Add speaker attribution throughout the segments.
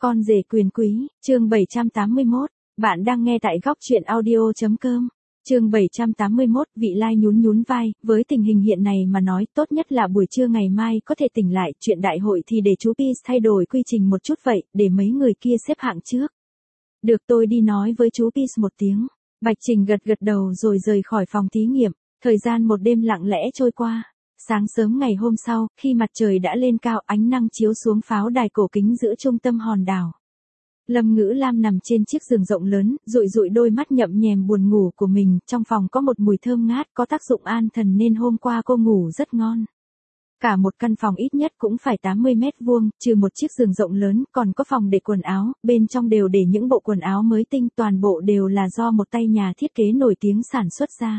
Speaker 1: Con rể quyền quý, chương 781, bạn đang nghe tại góc truyện audio.com. Chương 781, vị lai nhún nhún vai, với tình hình hiện này mà nói tốt nhất là buổi trưa ngày mai có thể tỉnh lại, chuyện đại hội thì để chú Peace thay đổi quy trình một chút vậy, để mấy người kia xếp hạng trước. Được, tôi đi nói với chú Peace một tiếng. Bạch Trình gật gật đầu rồi rời khỏi phòng thí nghiệm. Thời gian một đêm lặng lẽ trôi qua. Sáng sớm ngày hôm sau, khi mặt trời đã lên cao, ánh nắng chiếu xuống pháo đài cổ kính giữa trung tâm hòn đảo. Lâm Ngữ Lam nằm trên chiếc giường rộng lớn, dụi dụi đôi mắt nhậm nhèm buồn ngủ của mình, trong phòng có một mùi thơm ngát có tác dụng an thần nên hôm qua cô ngủ rất ngon. Cả một căn phòng ít nhất cũng phải 80 mét vuông, trừ một chiếc giường rộng lớn, còn có phòng để quần áo, bên trong đều để những bộ quần áo mới tinh, toàn bộ đều là do một tay nhà thiết kế nổi tiếng sản xuất ra.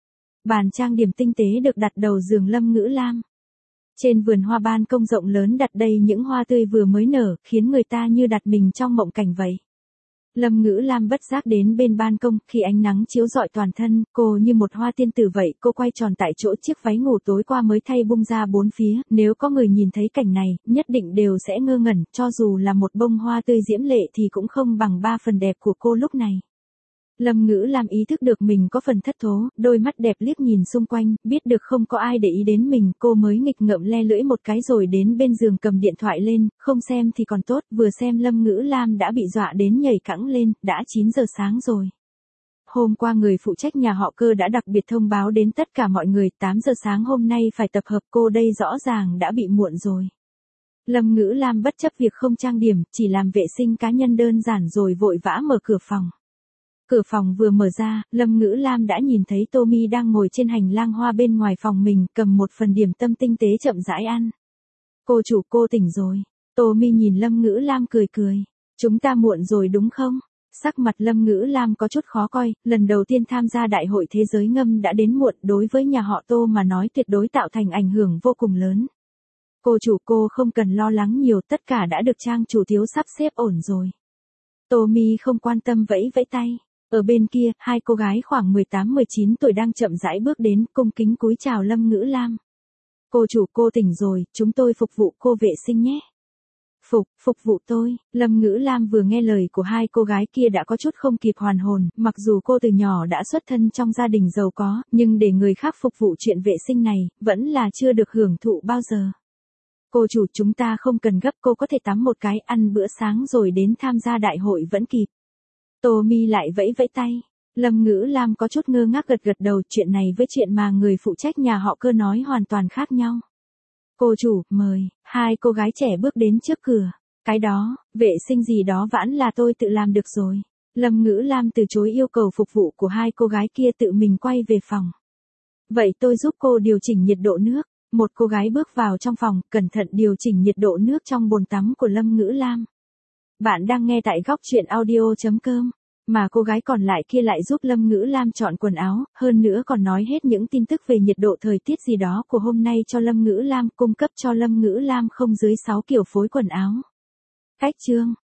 Speaker 1: Bàn trang điểm tinh tế được đặt đầu giường Lâm Ngữ Lam. Trên vườn hoa ban công rộng lớn đặt đầy những hoa tươi vừa mới nở, khiến người ta như đặt mình trong mộng cảnh vậy. Lâm Ngữ Lam bất giác đến bên ban công, khi ánh nắng chiếu rọi toàn thân, cô như một hoa tiên tử vậy, cô quay tròn tại chỗ, chiếc váy ngủ tối qua mới thay bung ra bốn phía, nếu có người nhìn thấy cảnh này, nhất định đều sẽ ngơ ngẩn, cho dù là một bông hoa tươi diễm lệ thì cũng không bằng 3 phần đẹp của cô lúc này. Lâm Ngữ Lam ý thức được mình có phần thất thố, đôi mắt đẹp liếc nhìn xung quanh, biết được không có ai để ý đến mình, cô mới nghịch ngợm le lưỡi một cái rồi đến bên giường cầm điện thoại lên, không xem thì còn tốt, vừa xem Lâm Ngữ Lam đã bị dọa đến nhảy cẫng lên, đã 9 giờ sáng rồi. Hôm qua người phụ trách nhà họ Cơ đã đặc biệt thông báo đến tất cả mọi người, 8 giờ sáng hôm nay phải tập hợp, cô đây rõ ràng đã bị muộn rồi. Lâm Ngữ Lam bất chấp việc không trang điểm, chỉ làm vệ sinh cá nhân đơn giản rồi vội vã mở cửa phòng. Cửa phòng vừa mở ra, Lâm Ngữ Lam đã nhìn thấy Tommy đang ngồi trên hành lang hoa bên ngoài phòng mình, cầm một phần điểm tâm tinh tế chậm rãi ăn. Cô chủ, cô tỉnh rồi. Tommy nhìn Lâm Ngữ Lam cười cười. Chúng ta muộn rồi đúng không? Sắc mặt Lâm Ngữ Lam có chút khó coi, lần đầu tiên tham gia đại hội thế giới ngâm đã đến muộn, đối với nhà họ Tô mà nói tuyệt đối tạo thành ảnh hưởng vô cùng lớn. Cô chủ, cô không cần lo lắng nhiều, tất cả đã được trang chủ thiếu sắp xếp ổn rồi. Tommy không quan tâm vẫy vẫy tay. Ở bên kia, hai cô gái khoảng 18-19 tuổi đang chậm rãi bước đến, cung kính cúi chào Lâm Ngữ Lam. Cô chủ, cô tỉnh rồi, chúng tôi phục vụ cô vệ sinh nhé. Phục vụ tôi. Lâm Ngữ Lam vừa nghe lời của hai cô gái kia đã có chút không kịp hoàn hồn, mặc dù cô từ nhỏ đã xuất thân trong gia đình giàu có, nhưng để người khác phục vụ chuyện vệ sinh này, vẫn là chưa được hưởng thụ bao giờ. Cô chủ, chúng ta không cần gấp, cô có thể tắm một cái, ăn bữa sáng rồi đến tham gia đại hội vẫn kịp. Tommy lại vẫy vẫy tay. Lâm Ngữ Lam có chút ngơ ngác gật gật đầu, chuyện này với chuyện mà người phụ trách nhà họ Cơ nói hoàn toàn khác nhau. Cô chủ, mời. Hai cô gái trẻ bước đến trước cửa. Cái đó, vệ sinh gì đó vãn là tôi tự làm được rồi. Lâm Ngữ Lam từ chối yêu cầu phục vụ của hai cô gái kia, tự mình quay về phòng. Vậy tôi giúp cô điều chỉnh nhiệt độ nước. Một cô gái bước vào trong phòng, cẩn thận điều chỉnh nhiệt độ nước trong bồn tắm của Lâm Ngữ Lam. Bạn đang nghe tại góc truyện audio.com, mà cô gái còn lại kia lại giúp Lâm Ngữ Lam chọn quần áo, hơn nữa còn nói hết những tin tức về nhiệt độ thời tiết gì đó của hôm nay cho Lâm Ngữ Lam, cung cấp cho Lâm Ngữ Lam không dưới 6 kiểu phối quần áo. Cách chương